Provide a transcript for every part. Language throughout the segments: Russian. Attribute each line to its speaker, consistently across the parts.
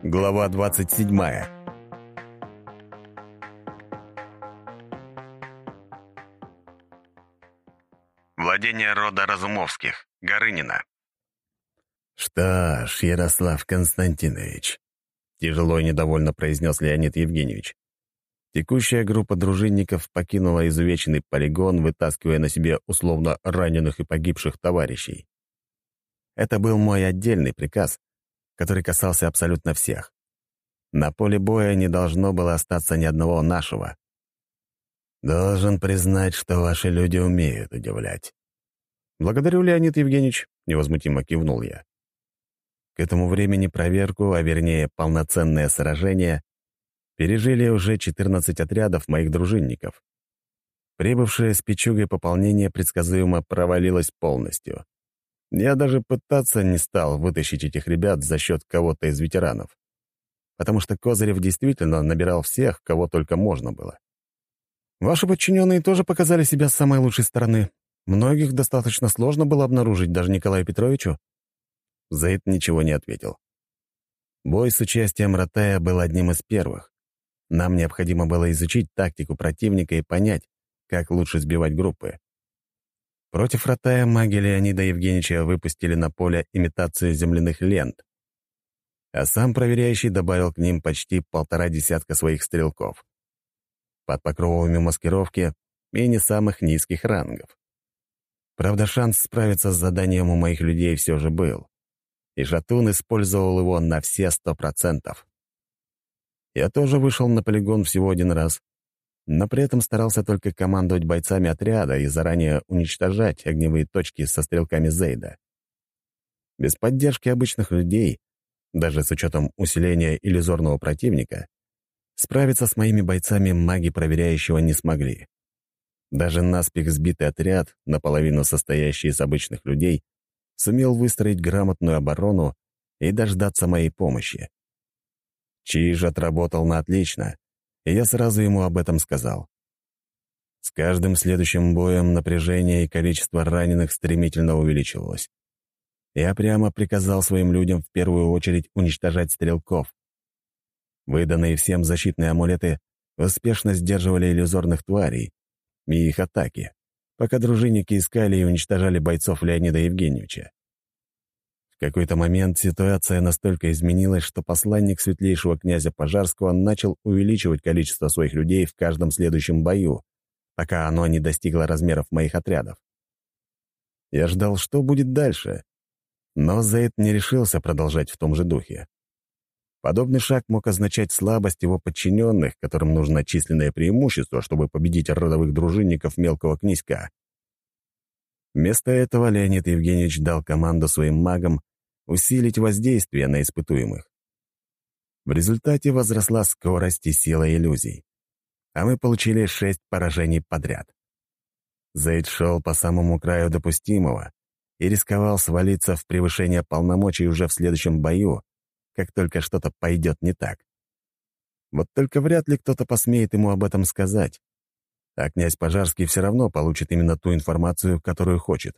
Speaker 1: Глава 27. Владение рода Разумовских. Горынина. «Что ж, Ярослав Константинович», — тяжело и недовольно произнес Леонид Евгеньевич. Текущая группа дружинников покинула изувеченный полигон, вытаскивая на себе условно раненых и погибших товарищей. Это был мой отдельный приказ, который касался абсолютно всех. На поле боя не должно было остаться ни одного нашего. Должен признать, что ваши люди умеют удивлять. «Благодарю, Леонид Евгеньевич», — невозмутимо кивнул я. К этому времени проверку, а вернее полноценное сражение, пережили уже 14 отрядов моих дружинников. Прибывшее с Пичугой пополнение предсказуемо провалилось полностью. Я даже пытаться не стал вытащить этих ребят за счет кого-то из ветеранов, потому что Козырев действительно набирал всех, кого только можно было. Ваши подчиненные тоже показали себя с самой лучшей стороны. Многих достаточно сложно было обнаружить даже Николаю Петровичу. Заид ничего не ответил. Бой с участием Ратая был одним из первых. Нам необходимо было изучить тактику противника и понять, как лучше сбивать группы. Против Ратая маги Леонида Евгеньевича выпустили на поле имитацию земляных лент, а сам проверяющий добавил к ним почти 1,5 десятка своих стрелков. Под покровами маскировки и не самых низких рангов. Правда, шанс справиться с заданием у моих людей все же был, и Жатун использовал его на все 100%. Я тоже вышел на полигон всего один раз, но при этом старался только командовать бойцами отряда и заранее уничтожать огневые точки со стрелками Зейда. Без поддержки обычных людей, даже с учетом усиления иллюзорного противника, справиться с моими бойцами маги проверяющего не смогли. Даже наспех сбитый отряд, наполовину состоящий из обычных людей, сумел выстроить грамотную оборону и дождаться моей помощи. Чиж отработал на отлично, и я сразу ему об этом сказал. С каждым следующим боем напряжение и количество раненых стремительно увеличивалось. Я прямо приказал своим людям в первую очередь уничтожать стрелков. Выданные всем защитные амулеты успешно сдерживали иллюзорных тварей и их атаки, пока дружинники искали и уничтожали бойцов Леонида Евгеньевича. В какой-то момент ситуация настолько изменилась, что посланник светлейшего князя Пожарского начал увеличивать количество своих людей в каждом следующем бою, пока оно не достигло размеров моих отрядов. Я ждал, что будет дальше, но Зейд не решился продолжать в том же духе. Подобный шаг мог означать слабость его подчиненных, которым нужно численное преимущество, чтобы победить родовых дружинников мелкого князька. Вместо этого Леонид Евгеньевич дал команду своим магам усилить воздействие на испытуемых. В результате возросла скорость и сила иллюзий, а мы получили 6 поражений подряд. Зейд шел по самому краю допустимого и рисковал свалиться в превышение полномочий уже в следующем бою, как только что-то пойдет не так. Вот только вряд ли кто-то посмеет ему об этом сказать, а князь Пожарский все равно получит именно ту информацию, которую хочет.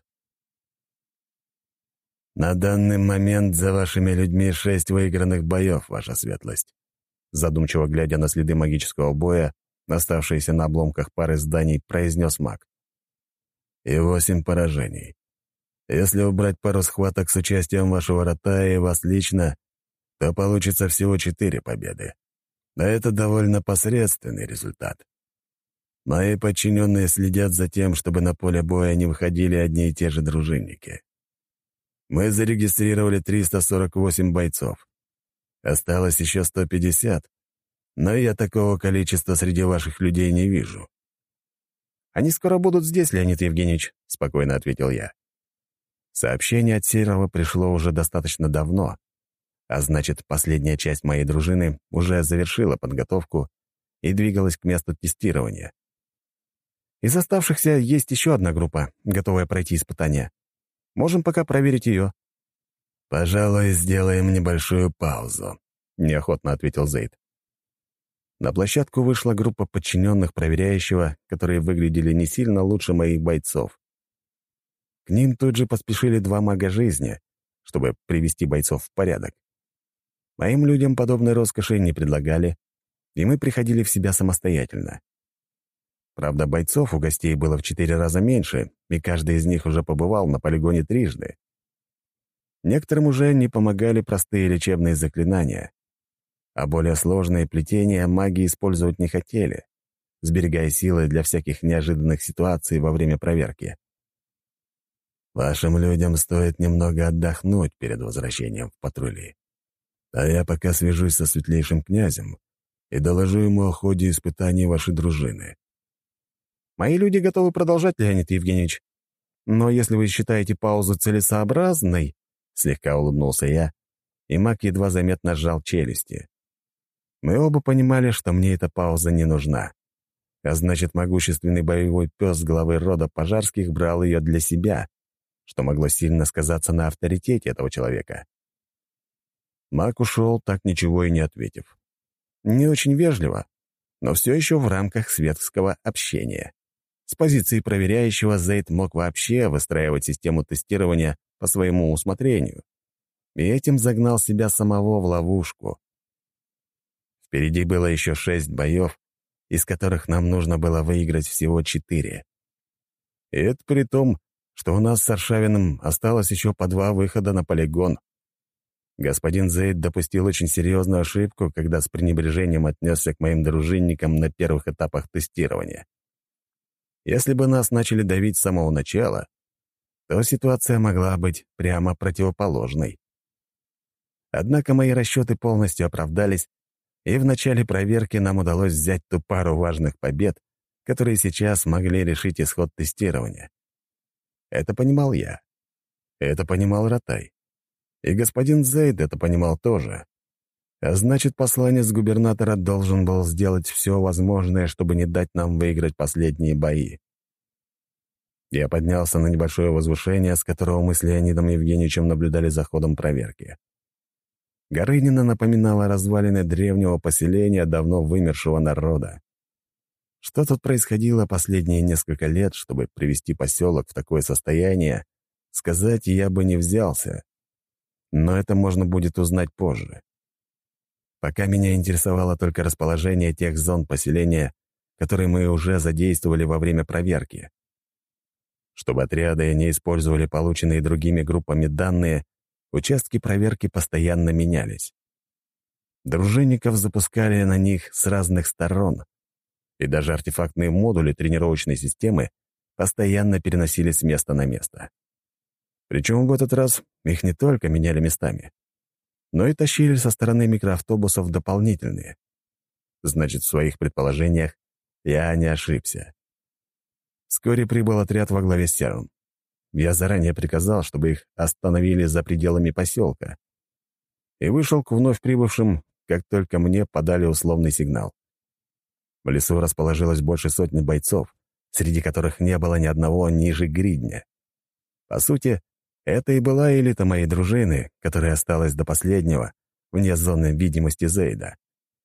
Speaker 1: «На данный момент за вашими людьми 6 выигранных боев, ваша светлость», задумчиво глядя на следы магического боя, оставшиеся на обломках пары зданий, произнес маг. «И 8 поражений. Если убрать пару схваток с участием вашего Ратая и вас лично, то получится всего 4 победы. А это довольно посредственный результат. Мои подчиненные следят за тем, чтобы на поле боя не выходили одни и те же дружинники. Мы зарегистрировали 348 бойцов. Осталось еще 150, но я такого количества среди ваших людей не вижу».
Speaker 2: «Они скоро будут здесь, Леонид Евгеньевич», — спокойно ответил я.
Speaker 1: Сообщение от Серого пришло уже достаточно давно, а значит, последняя часть моей дружины уже завершила подготовку и двигалась к месту тестирования.
Speaker 2: Из оставшихся есть еще одна группа, готовая пройти испытания. Можем пока проверить ее.
Speaker 1: «Пожалуй, сделаем небольшую паузу», — неохотно ответил Зейд. На площадку вышла группа подчиненных проверяющего, которые выглядели не сильно лучше моих бойцов. К ним тут же поспешили 2 мага жизни, чтобы привести бойцов в порядок.
Speaker 2: Моим людям подобной роскоши не предлагали, и мы приходили в себя самостоятельно. Правда, бойцов у гостей было в 4 раза меньше, и каждый из них уже побывал на полигоне трижды. Некоторым уже не помогали простые лечебные заклинания, а более сложные плетения маги использовать не хотели, сберегая силы для всяких неожиданных ситуаций во время проверки. «Вашим людям стоит немного отдохнуть перед возвращением в патрули. А я пока свяжусь со светлейшим князем и доложу ему о ходе испытаний вашей дружины». «Мои люди готовы продолжать, Леонид Евгеньевич. Но если вы считаете паузу целесообразной...» Слегка улыбнулся я, и маг едва заметно сжал челюсти. Мы оба понимали, что мне эта пауза не нужна. А значит, могущественный боевой пес главы рода Пожарских брал ее для себя, что могло сильно сказаться на авторитете этого человека. Маг ушел, так ничего и не ответив. Не очень вежливо, но все еще в рамках светского общения. С позиции проверяющего Зейд мог вообще выстраивать систему тестирования по своему усмотрению, и этим загнал себя самого в ловушку. Впереди было еще 6 боев, из которых нам нужно было выиграть всего 4. И это при том, что у нас с Аршавиным осталось еще по 2 выхода на полигон. Господин Зейд допустил очень серьезную ошибку, когда с пренебрежением отнесся к моим дружинникам на первых этапах тестирования. Если бы нас начали давить с самого начала, то ситуация могла быть прямо противоположной. Однако мои расчеты полностью оправдались, и в начале проверки нам удалось взять ту пару важных побед, которые сейчас могли решить исход тестирования. Это понимал я. Это понимал Ратай. И господин Зейд это понимал тоже. А значит, посланец губернатора должен был сделать все возможное, чтобы не дать нам выиграть последние бои. Я поднялся на небольшое возвышение, с которого мы с Леонидом Евгеньевичем наблюдали за ходом проверки. Горынина напоминала развалины древнего поселения давно вымершего народа. Что тут происходило последние несколько лет, чтобы привести поселок в такое состояние, сказать я бы не взялся. Но это можно будет узнать позже. Пока меня интересовало только расположение тех зон поселения, которые мы уже задействовали во время проверки. Чтобы отряды не использовали полученные другими группами данные, участки проверки постоянно менялись. Дружинников запускали на них с разных сторон, и даже артефактные модули тренировочной системы постоянно переносили с места на место. Причем в этот раз их не только меняли местами, но и тащили со стороны микроавтобусов дополнительные. Значит, в своих предположениях я не ошибся. Вскоре прибыл отряд во главе с Серым. Я заранее приказал, чтобы их остановили за пределами поселка, и вышел к вновь прибывшим, как только мне подали условный сигнал. В лесу расположилось больше сотни бойцов, среди которых не было ни одного ниже гридня. По сути, это и была элита моей дружины, которая осталась до последнего, вне зоны видимости Зейда.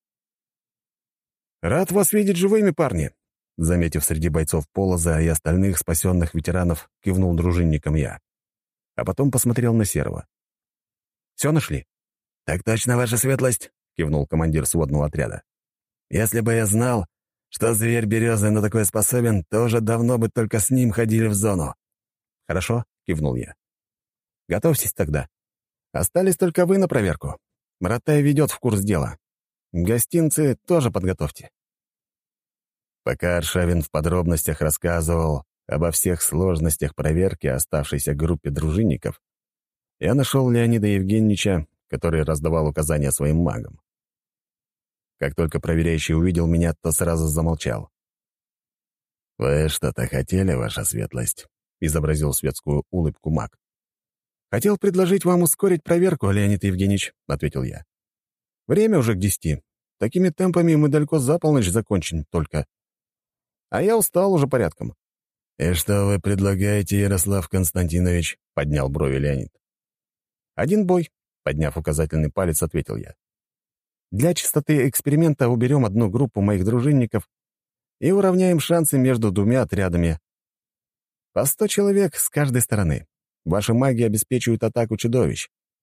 Speaker 2: «Рад вас видеть живыми, парни!» Заметив среди бойцов Полоза и остальных спасенных ветеранов, кивнул дружинникам я. А потом посмотрел на Серого. «Все нашли?» «Так точно, ваша светлость!» — кивнул командир сводного отряда. «Если бы я знал, что зверь березы на такое способен, то уже давно бы только с ним ходили в зону». «Хорошо», — кивнул я. «Готовьтесь тогда. Остались только вы на проверку. Ратай ведет в курс дела. Гостинцы тоже подготовьте». Пока Аршавин в подробностях рассказывал обо всех сложностях проверки оставшейся группе дружинников, я нашел Леонида Евгеньевича, который раздавал указания своим магам. Как только проверяющий увидел меня, то сразу замолчал. «Вы что-то хотели, ваша светлость?» — изобразил светскую улыбку маг. «Хотел предложить вам ускорить проверку, Леонид Евгеньевич», — ответил я. «Время уже к 10. Такими темпами мы далеко за полночь закончим только. А я устал уже порядком».
Speaker 1: «И что вы предлагаете, Ярослав Константинович?» — поднял брови Леонид.
Speaker 2: «Один бой», — подняв указательный палец, ответил я. «Для чистоты эксперимента уберем одну группу моих дружинников и уравняем шансы между двумя отрядами. По 100 человек с каждой стороны. Ваши маги обеспечивают атаку чудовищ.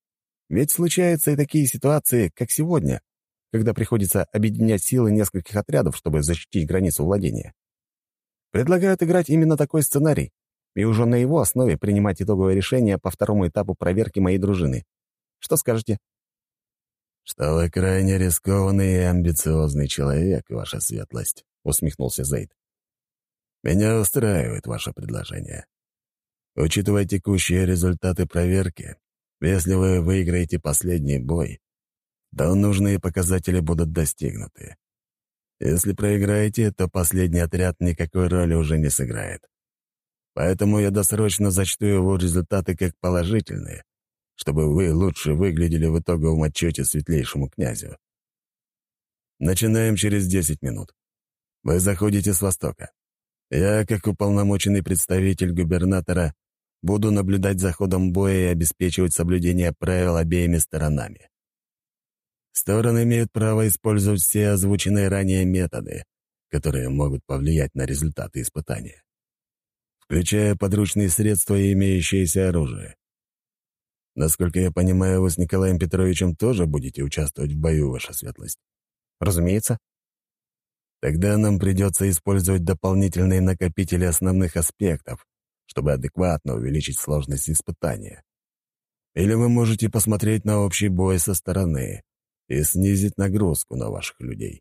Speaker 2: Ведь случаются и такие ситуации, как сегодня, когда приходится объединять силы нескольких отрядов, чтобы защитить границу владения. Предлагают играть именно такой сценарий и уже на его основе принимать итоговое решение по второму этапу проверки моей дружины. Что скажете?
Speaker 1: «Что вы крайне рискованный и амбициозный человек, ваша светлость», — усмехнулся Зейд. «Меня устраивает ваше предложение. Учитывая текущие результаты проверки, если вы выиграете последний бой, то нужные показатели будут достигнуты. Если проиграете, то последний отряд никакой роли уже не сыграет. Поэтому я досрочно зачту его результаты как положительные, чтобы вы лучше выглядели в итоговом отчете светлейшему князю. Начинаем через 10 минут. Вы заходите с востока. Я, как уполномоченный представитель губернатора, буду наблюдать за ходом боя и обеспечивать соблюдение правил обеими сторонами. Стороны имеют право использовать все озвученные ранее методы, которые могут повлиять на результаты испытания, включая подручные средства и имеющееся оружие. Насколько я понимаю, вы с Николаем Петровичем тоже будете участвовать в бою, ваша светлость?
Speaker 2: Разумеется.
Speaker 1: Тогда нам придется использовать дополнительные накопители основных аспектов, чтобы адекватно увеличить сложность испытания. Или вы можете посмотреть на общий бой со стороны и снизить нагрузку на ваших людей.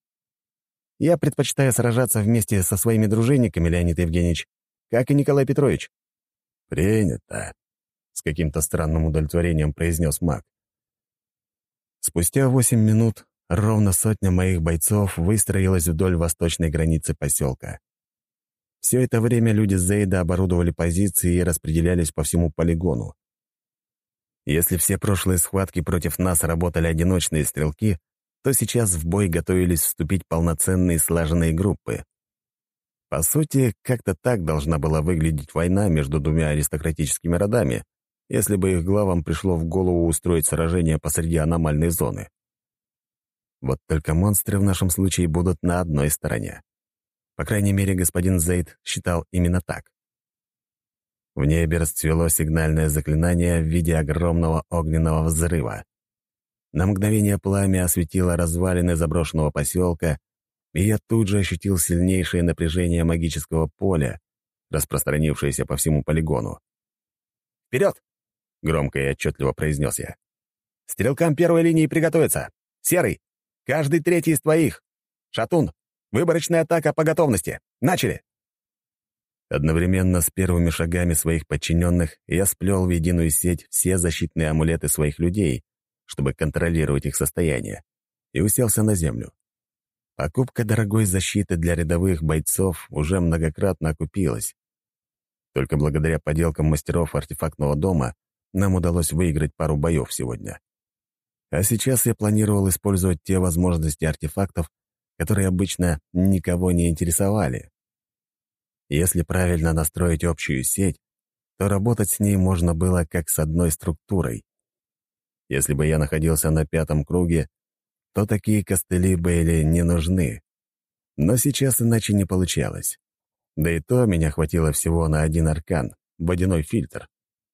Speaker 2: Я предпочитаю сражаться вместе со своими дружинниками, Леонид Евгеньевич, как и Николай Петрович.
Speaker 1: Принято.
Speaker 2: С каким-то странным удовлетворением произнес маг. Спустя 8 минут ровно сотня моих бойцов выстроилась вдоль восточной границы поселка. Все это время люди Зейда оборудовали позиции и распределялись по всему полигону. Если все прошлые схватки против нас работали одиночные стрелки, то сейчас в бой готовились вступить полноценные слаженные группы. По сути, как-то так должна была выглядеть война между двумя аристократическими родами, если бы их главам пришло в голову устроить сражение посреди аномальной зоны. Вот только монстры в нашем случае будут на одной стороне. По крайней мере, господин Зейд считал именно так. В небе расцвело сигнальное заклинание в виде огромного огненного взрыва. На мгновение пламя осветило развалины заброшенного поселка, и я тут же ощутил сильнейшее напряжение магического поля, распространившееся по всему полигону. «Вперед!» — громко и отчетливо произнес я. «Стрелкам первой линии приготовиться! Серый! Каждый третий из твоих! Шатун! Выборочная атака по готовности! Начали!» Одновременно с первыми шагами своих подчиненных я сплел в единую сеть все защитные амулеты своих людей, чтобы контролировать их состояние, и уселся на землю. Покупка дорогой защиты для рядовых бойцов уже многократно окупилась. Только благодаря поделкам мастеров артефактного дома нам удалось выиграть пару боев сегодня. А сейчас я планировал использовать те возможности артефактов, которые обычно никого не интересовали. Если правильно настроить общую сеть, то работать с ней можно было как с одной структурой. Если бы я находился на 5-м круге, то такие костыли были не нужны. Но сейчас иначе не получалось. Да и то меня хватило всего на 1 аркан — водяной фильтр.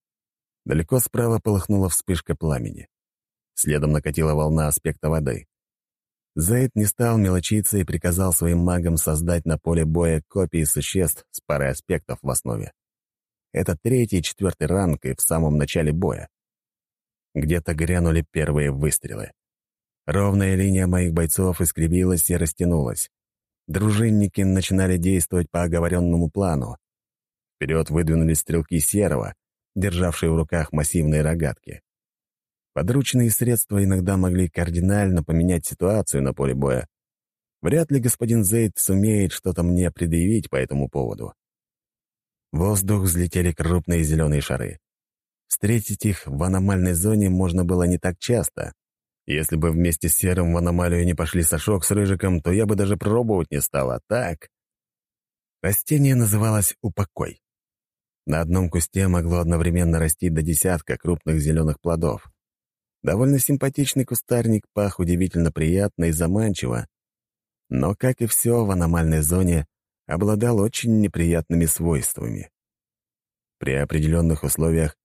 Speaker 2: Далеко справа полыхнула вспышка пламени. Следом накатила волна аспекта воды. Зейд не стал мелочиться и приказал своим магам создать на поле боя копии существ с парой аспектов в основе. Это 3-й и 4-й ранг и в самом начале боя. Где-то грянули первые выстрелы. Ровная линия моих бойцов искривилась и растянулась. Дружинники начинали действовать по оговоренному плану. Вперед выдвинулись стрелки Серого, державшие в руках массивные рогатки. Подручные средства иногда могли кардинально поменять ситуацию на поле боя. Вряд ли господин Зейд сумеет что-то мне предъявить по этому поводу. В воздух взлетели крупные зеленые шары. Встретить их в аномальной зоне можно было не так часто. Если бы вместе с Серым в аномалию не пошли Сашок с Рыжиком, то я бы даже пробовать не стал, а так... Растение называлось «Упокой». На одном кусте могло одновременно расти до 10 крупных зеленых плодов. Довольно симпатичный кустарник пах удивительно приятно и заманчиво, но, как и все в аномальной зоне, обладал очень неприятными свойствами. При определенных условиях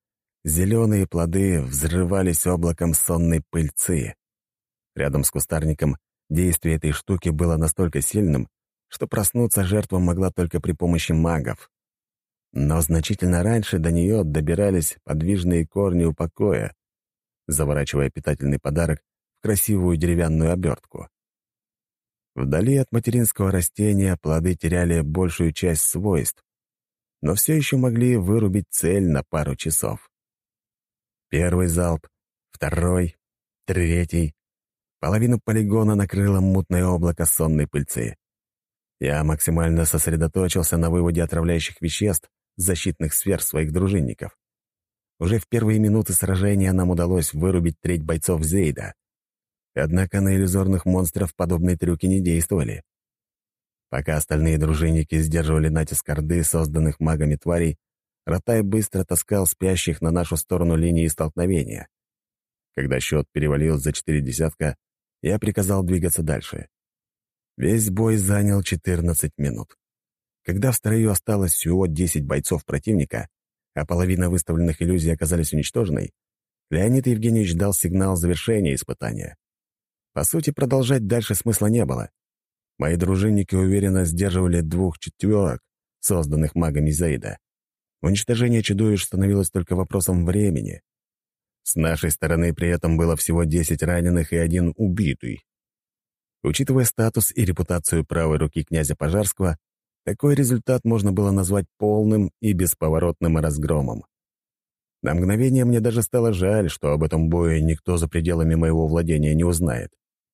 Speaker 2: зеленые плоды взрывались облаком сонной пыльцы. Рядом с кустарником действие этой штуки было настолько сильным, что проснуться жертва могла только при помощи магов. Но значительно раньше до нее добирались подвижные корни упокоя, заворачивая питательный подарок в красивую деревянную обертку. Вдали от материнского растения плоды теряли большую часть свойств, но все еще могли вырубить цель на пару часов. Первый залп, второй, третий. Половину полигона накрыло мутное облако сонной пыльцы. Я максимально сосредоточился на выводе отравляющих веществ с защитных сфер своих дружинников. Уже в первые минуты сражения нам удалось вырубить треть бойцов Зейда. Однако на иллюзорных монстров подобные трюки не действовали. Пока остальные дружинники сдерживали натиск орды, созданных магами тварей, Ротай быстро таскал спящих на нашу сторону линии столкновения. Когда счет перевалил за 4 десятка, я приказал двигаться дальше. Весь бой занял 14 минут. Когда в строю осталось всего 10 бойцов противника, а половина выставленных иллюзий оказались уничтоженной, Леонид Евгеньевич дал сигнал завершения испытания. По сути, продолжать дальше смысла не было. Мои дружинники уверенно сдерживали 2 четверок, созданных магами Зейда. Уничтожение чудовищ становилось только вопросом времени. С нашей стороны при этом было всего 10 раненых и 1 убитый. Учитывая статус и репутацию правой руки князя Пожарского, такой результат можно было назвать полным и бесповоротным разгромом. На мгновение мне даже стало жаль, что об этом бое никто за пределами моего владения не узнает.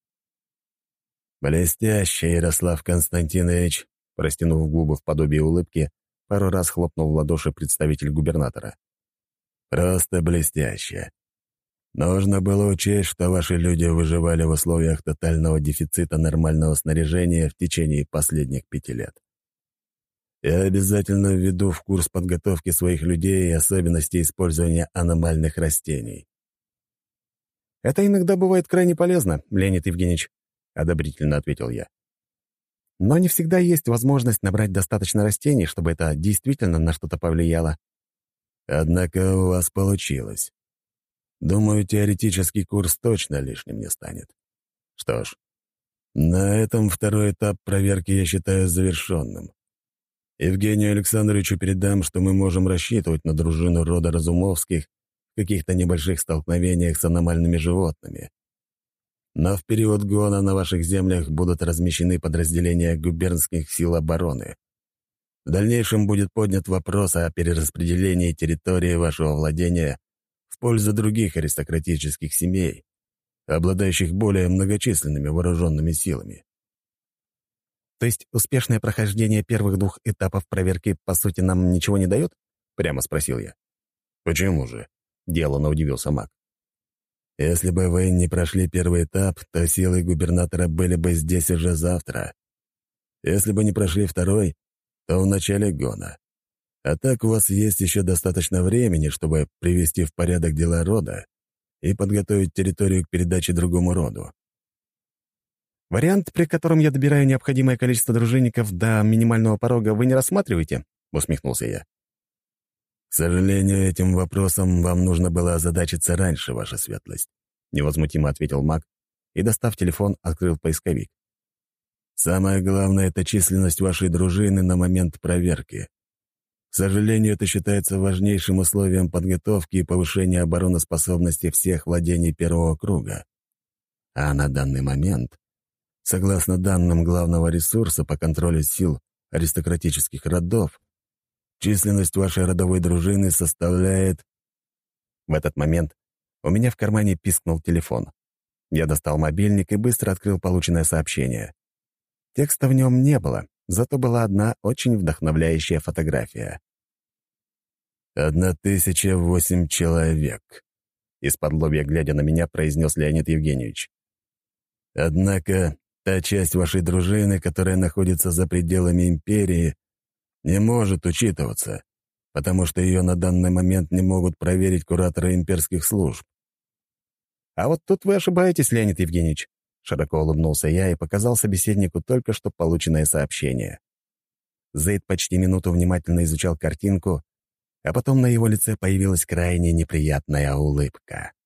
Speaker 2: «Блестяще, Ярослав Константинович!» Растянув губы в подобии улыбки, пару раз хлопнул в ладоши представитель губернатора. «Просто блестяще. Нужно было учесть, что ваши люди выживали в условиях тотального дефицита нормального снаряжения в течение последних 5 лет. Я обязательно введу в курс подготовки своих людей и особенности использования аномальных растений».
Speaker 3: «Это иногда бывает крайне полезно, Леонид Евгеньевич», — одобрительно ответил я. «Но не всегда есть возможность набрать достаточно растений, чтобы это действительно на что-то повлияло».
Speaker 2: «Однако у вас получилось. Думаю, теоретический курс точно лишним не станет. Что ж, на этом второй этап проверки я считаю завершенным. Евгению Александровичу передам, что мы можем рассчитывать на дружину рода Разумовских в каких-то небольших столкновениях с аномальными животными. Но в период гона на ваших землях будут размещены подразделения губернских сил обороны. В дальнейшем будет поднят вопрос о перераспределении территории вашего владения в пользу других аристократических семей, обладающих более многочисленными вооруженными силами.
Speaker 3: То есть успешное прохождение первых 2 этапов проверки, по сути, нам ничего не дает? Прямо спросил я.
Speaker 2: Почему же?
Speaker 3: Деланно удивился маг.
Speaker 2: Если бы вы не прошли первый этап, то силы губернатора были бы здесь уже завтра. Если бы не прошли второй, то в начале гона. А так у вас есть еще достаточно времени, чтобы привести в порядок дела рода и подготовить территорию к передаче другому роду.
Speaker 3: «Вариант, при котором я добираю необходимое количество дружинников до минимального порога, вы не рассматриваете?» — усмехнулся я.
Speaker 2: «К сожалению, этим вопросом вам нужно было озадачиться раньше, ваша светлость», — невозмутимо ответил маг и, достав телефон, открыл поисковик. «Самое главное — это численность вашей дружины на момент проверки. К сожалению, это считается важнейшим условием подготовки и повышения обороноспособности всех владений первого круга. А на данный момент, согласно данным главного ресурса по контролю сил аристократических родов, численность вашей родовой дружины составляет...»
Speaker 3: В этот момент у меня в кармане пискнул телефон. Я достал мобильник и быстро открыл полученное сообщение. Текста в нем не было, зато была одна очень вдохновляющая фотография.
Speaker 2: 1008 человек», — из-под-лобья глядя на меня, произнес Леонид Евгеньевич. «Однако та часть вашей дружины, которая находится за пределами империи, не может учитываться, потому что ее на данный момент не могут проверить кураторы имперских служб».
Speaker 3: «А вот тут вы ошибаетесь, Леонид Евгеньевич», — широко улыбнулся я и показал собеседнику только что полученное сообщение. Зейд почти минуту внимательно изучал картинку,
Speaker 2: а потом на его лице появилась крайне неприятная улыбка.